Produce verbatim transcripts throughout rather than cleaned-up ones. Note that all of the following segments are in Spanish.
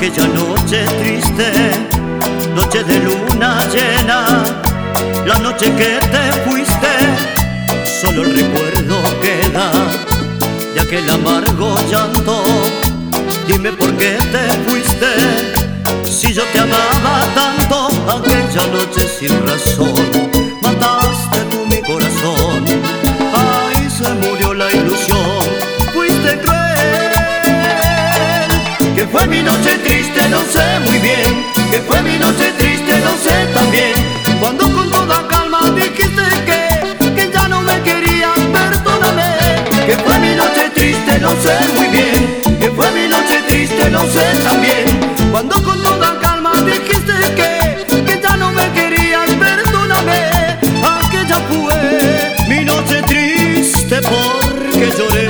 aquella noche triste, noche de luna llena, la noche que te fuiste, solo el recuerdo queda de aquel amargo llanto. Dime por qué te fuiste, si yo te amaba tanto. Aquella noche sin razón mataste tú mi corazón. Ahí se murió la ilusión, fuiste cruel. Que fue mi noche triste, no sé muy bien. Que fue mi noche triste, no sé también. Cuando con toda calma dijiste que, que ya no me querías, perdóname. Que fue mi noche triste, no sé muy bien. Que fue mi noche triste, no sé también. Cuando con toda calma dijiste que, que ya no me querías, perdóname. Aquella fue mi noche triste porque lloré.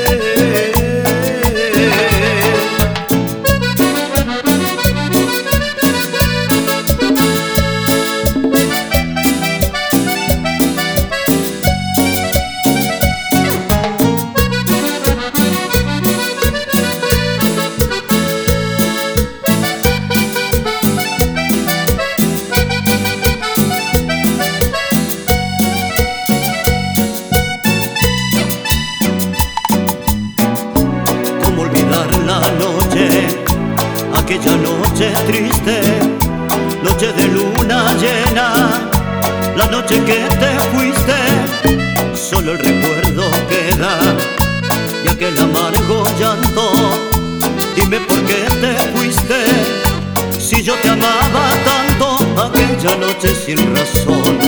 La noche, aquella noche triste, noche de luna llena, la noche que te fuiste, solo el recuerdo queda de aquel amargo llanto. Dime por qué te fuiste, si yo te amaba tanto. Aquella noche sin razón